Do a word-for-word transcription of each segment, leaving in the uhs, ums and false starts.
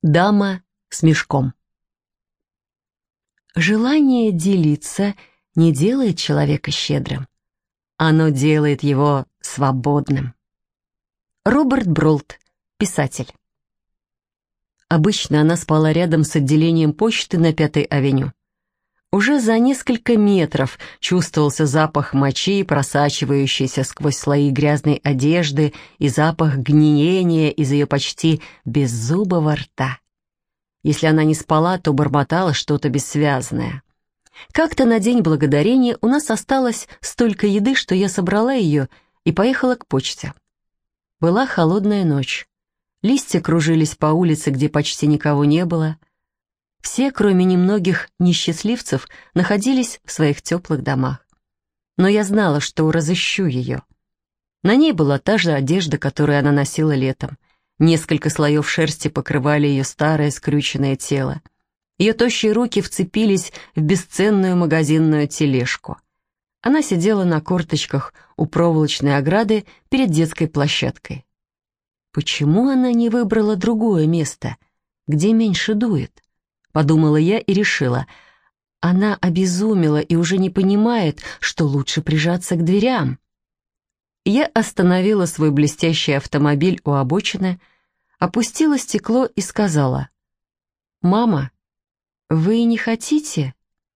Дама с мешком. Желание делиться не делает человека щедрым. Оно делает его свободным. Роберт Бролт, писатель. Обычно она спала рядом с отделением почты на Пятой авеню. Уже за несколько метров чувствовался запах мочи, просачивающийся сквозь слои грязной одежды, и запах гниения из ее почти беззубого рта. Если она не спала, то бормотала что-то бессвязное. Как-то на День Благодарения у нас осталось столько еды, что я собрала ее и поехала к почте. Была холодная ночь. Листья кружились по улице, где почти никого не было. Все, кроме немногих несчастливцев, находились в своих теплых домах. Но я знала, что разыщу ее. На ней была та же одежда, которую она носила летом. Несколько слоев шерсти покрывали ее старое скрюченное тело. Ее тощие руки вцепились в бесценную магазинную тележку. Она сидела на корточках у проволочной ограды перед детской площадкой. Почему она не выбрала другое место, где меньше дует? Подумала я и решила. Она обезумела и уже не понимает, что лучше прижаться к дверям. Я остановила свой блестящий автомобиль у обочины, опустила стекло и сказала: «Мама, вы не хотите?»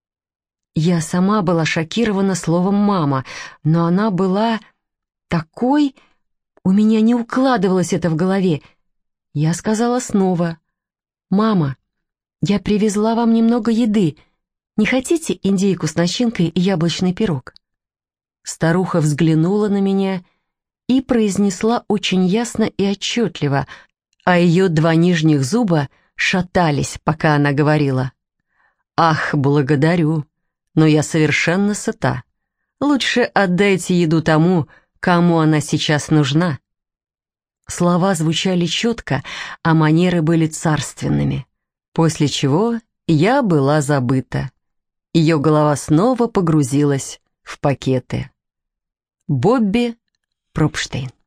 Я сама была шокирована словом «мама», но она была такой... У меня не укладывалось это в голове. Я сказала снова: «Мама, я привезла вам немного еды. Не хотите индейку с начинкой и яблочный пирог?» Старуха взглянула на меня и произнесла очень ясно и отчетливо, а ее два нижних зуба шатались, пока она говорила: «Ах, благодарю, но я совершенно сыта. Лучше отдайте еду тому, кому она сейчас нужна». Слова звучали четко, а манеры были царственными, после чего я была забыта. Ее голова снова погрузилась в пакеты. Бобби Пропштейн.